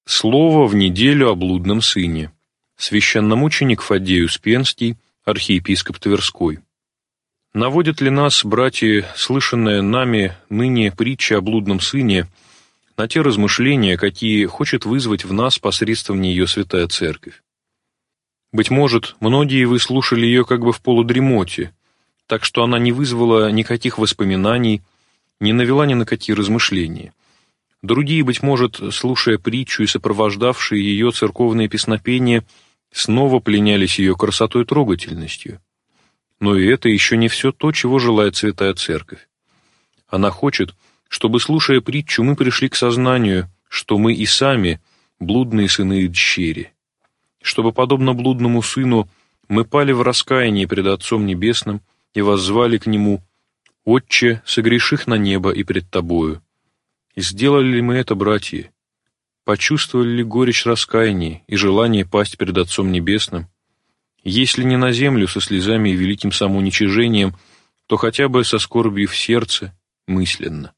Слово в неделю о блудном сыне. Священномученик Фаддей Успенский, архиепископ Тверской. Наводит ли нас, братья, слышанная нами ныне притча о блудном сыне, на те размышления, какие хочет вызвать в нас посредством нее Святая Церковь? Быть может, многие вы слушали ее как бы в полудремоте, так что она не вызвала никаких воспоминаний, не навела ни на какие размышления. Другие, быть может, слушая притчу и сопровождавшие ее церковные песнопения, снова пленялись ее красотой и трогательностью. Но и это еще не все то, чего желает Святая Церковь. Она хочет, чтобы, слушая притчу, мы пришли к сознанию, что мы и сами блудные сыны и дщери, чтобы, подобно блудному сыну, мы пали в раскаянии пред Отцом Небесным и воззвали к Нему: «Отче, согреших на небо и пред Тобою». И сделали ли мы это, братья? Почувствовали ли горечь раскаяния и желание пасть перед Отцом Небесным? Если не на землю со слезами и великим самоуничижением, то хотя бы со скорбью в сердце, мысленно.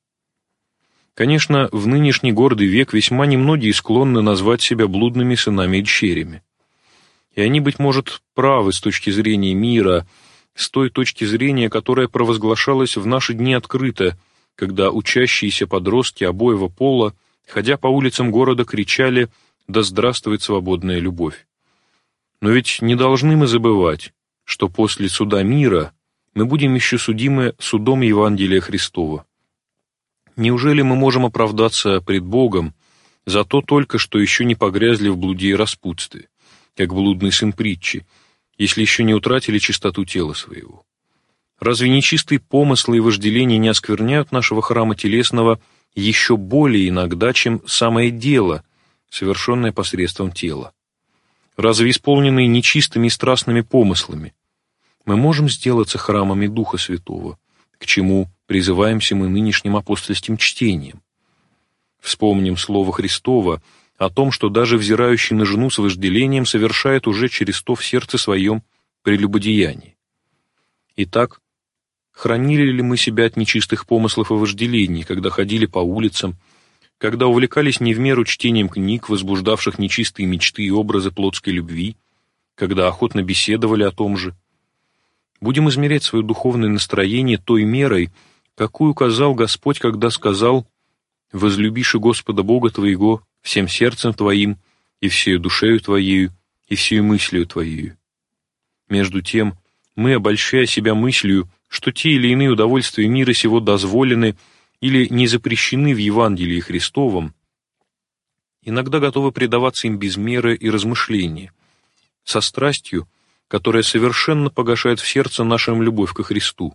Конечно, в нынешний гордый век весьма немногие склонны назвать себя блудными сынами и дщерями. И они, быть может, правы с точки зрения мира, с той точки зрения, которая провозглашалась в наши дни открыто, когда учащиеся подростки обоего пола, ходя по улицам города, кричали: «Да здравствует свободная любовь!». Но ведь не должны мы забывать, что после суда мира мы будем еще судимы судом Евангелия Христова. Неужели мы можем оправдаться пред Богом за то только, что еще не погрязли в блуде и распутстве, как блудный сын притчи, если еще не утратили чистоту тела своего? Разве нечистые помыслы и вожделения не оскверняют нашего храма телесного еще более иногда, чем самое дело, совершенное посредством тела? Разве исполненные нечистыми и страстными помыслами мы можем сделаться храмами Духа Святого, к чему призываемся мы нынешним апостольским чтением? Вспомним слово Христово о том, что даже взирающий на жену с вожделением совершает уже через то в сердце своем прелюбодеяние. Итак, хранили ли мы себя от нечистых помыслов и вожделений, когда ходили по улицам, когда увлекались не в меру чтением книг, возбуждавших нечистые мечты и образы плотской любви, когда охотно беседовали о том же? Будем измерять свое духовное настроение той мерой, какую указал Господь, когда сказал: «Возлюбиши Господа Бога твоего всем сердцем твоим, и всею душею твоею, и всею мыслью твоею». Между тем, мы, обольщая себя мыслью, что те или иные удовольствия мира сего дозволены или не запрещены в Евангелии Христовом, иногда готовы предаваться им без меры и размышления, со страстью, которая совершенно погашает в сердце нашем любовь ко Христу.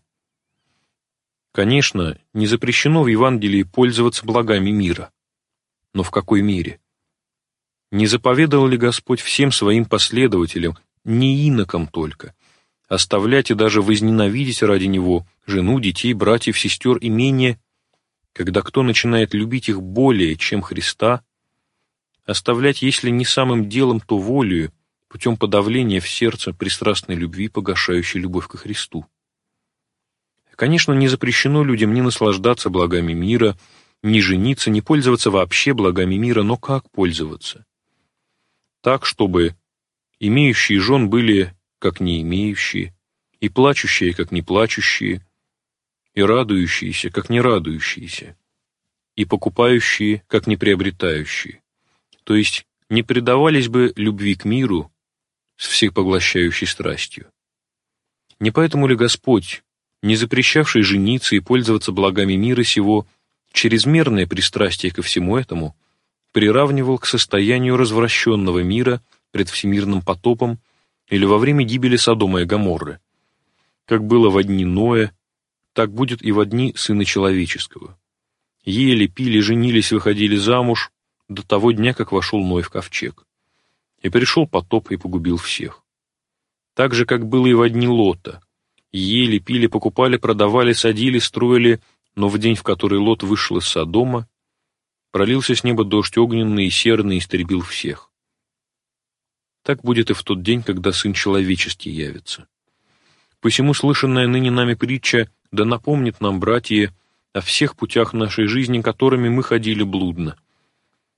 Конечно, не запрещено в Евангелии пользоваться благами мира. Но в какой мере? Не заповедовал ли Господь всем своим последователям, не инокам только, оставлять и даже возненавидеть ради Него жену, детей, братьев, сестер, имение, когда кто начинает любить их более, чем Христа, оставлять, если не самым делом, то волею, путем подавления в сердце пристрастной любви, погашающей любовь ко Христу? Конечно, не запрещено людям ни наслаждаться благами мира, ни жениться, ни пользоваться вообще благами мира, но как пользоваться? Так, чтобы имеющие жен были как не имеющие, и плачущие, как не плачущие, и радующиеся, как не радующиеся, и покупающие, как не приобретающие, то есть не предавались бы любви к миру с всепоглощающей страстью. Не поэтому ли Господь, не запрещавший жениться и пользоваться благами мира сего, чрезмерное пристрастие ко всему этому приравнивал к состоянию развращенного мира пред всемирным потопом или во время гибели Содома и Гоморры? Как было во дни Ноя, так будет и во дни Сына Человеческого. Ели, пили, женились, выходили замуж до того дня, как вошел Ной в ковчег. И пришел потоп и погубил всех. Так же, как было и во дни Лота. Ели, пили, покупали, продавали, садили, строили, но в день, в который Лот вышел из Содома, пролился с неба дождь огненный и серный, и истребил всех. Так будет и в тот день, когда Сын Человеческий явится. Посему слышанная ныне нами притча да напомнит нам, братья, о всех путях нашей жизни, которыми мы ходили блудно,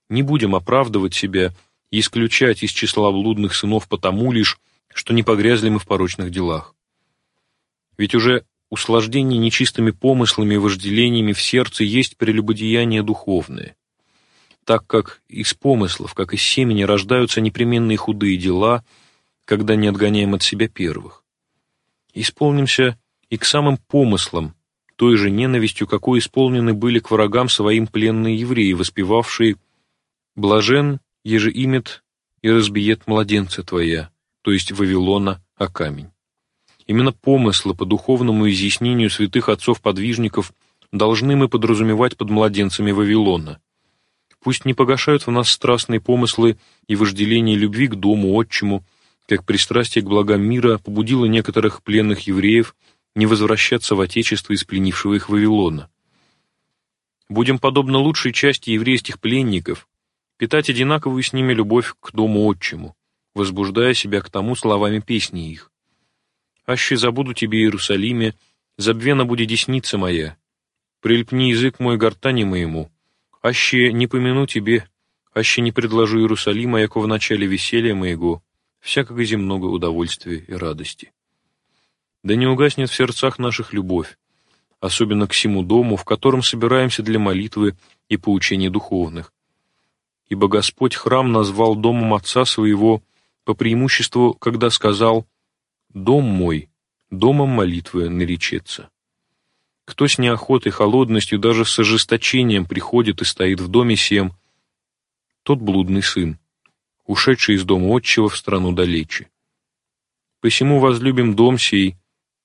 не будем оправдывать себя и исключать из числа блудных сынов потому лишь, что не погрязли мы в порочных делах. Ведь уже услаждение нечистыми помыслами и вожделениями в сердце есть прелюбодеяние духовное, так как из помыслов, как из семени, рождаются непременные худые дела, когда не отгоняем от себя первых. Исполнимся и к самым помыслам, той же ненавистью, какой исполнены были к врагам своим пленные евреи, воспевавшие «Блажен, еже имет и разбиет младенца твоя», то есть Вавилона, о камень. Именно помыслы по духовному изъяснению святых отцов-подвижников должны мы подразумевать под младенцами Вавилона. Пусть не погашают в нас страстные помыслы и вожделение любви к дому отчему, как пристрастие к благам мира побудило некоторых пленных евреев не возвращаться в отечество из пленившего их Вавилона. Будем, подобно лучшей части еврейских пленников, питать одинаковую с ними любовь к дому отчему, возбуждая себя к тому словами песни их. «Аще забуду тебе, Иерусалиме, забвена буде десница моя, прильпни язык мой гортани моему, аще не помяну тебе, аще не предложу Иерусалима, яко в начале веселья моего, всякого земного удовольствия и радости. Да не угаснет в сердцах наших любовь, особенно к сему дому, в котором собираемся для молитвы и поучения духовных. Ибо Господь храм назвал домом Отца Своего по преимуществу, когда сказал: «Дом мой, домом молитвы наречется». Кто с неохотой, холодностью, даже с ожесточением приходит и стоит в доме сем, тот блудный сын, ушедший из дома отчего в страну далече. Посему возлюбим дом сей,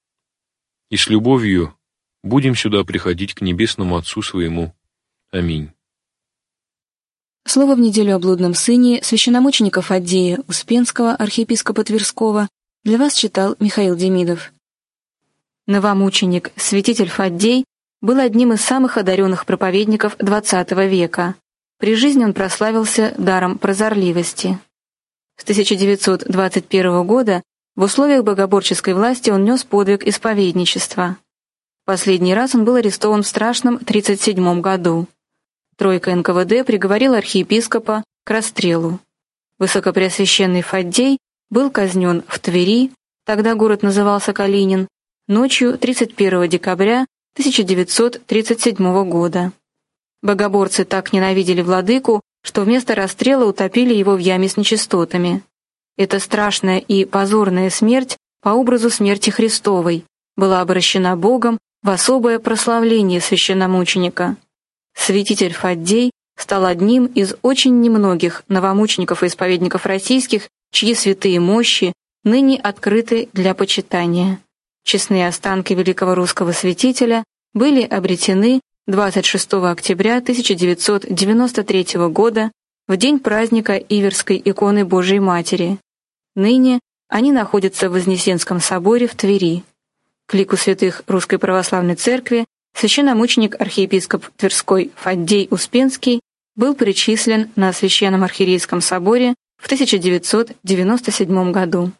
и с любовью будем сюда приходить к небесному Отцу Своему. Аминь. Слово в неделю о блудном сыне священномученика Фаддея Успенского, архиепископа Тверского, для вас читал Михаил Демидов. Новомученик, святитель Фаддей, был одним из самых одаренных проповедников XX века. При жизни он прославился даром прозорливости. С 1921 года в условиях богоборческой власти он нес подвиг исповедничества. Последний раз он был арестован в страшном 1937 году. Тройка НКВД приговорила архиепископа к расстрелу. Высокопреосвященный Фаддей был казнен в Твери, тогда город назывался Калинин, ночью 31 декабря 1937 года. Богоборцы так ненавидели владыку, что вместо расстрела утопили его в яме с нечистотами. Эта страшная и позорная смерть по образу смерти Христовой была обращена Богом в особое прославление священномученика. Святитель Фаддей стал одним из очень немногих новомучеников и исповедников российских, чьи святые мощи ныне открыты для почитания. Честные останки великого русского святителя были обретены 26 октября 1993 года в день праздника Иверской иконы Божией Матери. Ныне они находятся в Вознесенском соборе в Твери. К лику святых Русской Православной Церкви священномученик архиепископ Тверской Фаддей Успенский был причислен на Священном архиерейском соборе в 1997 году.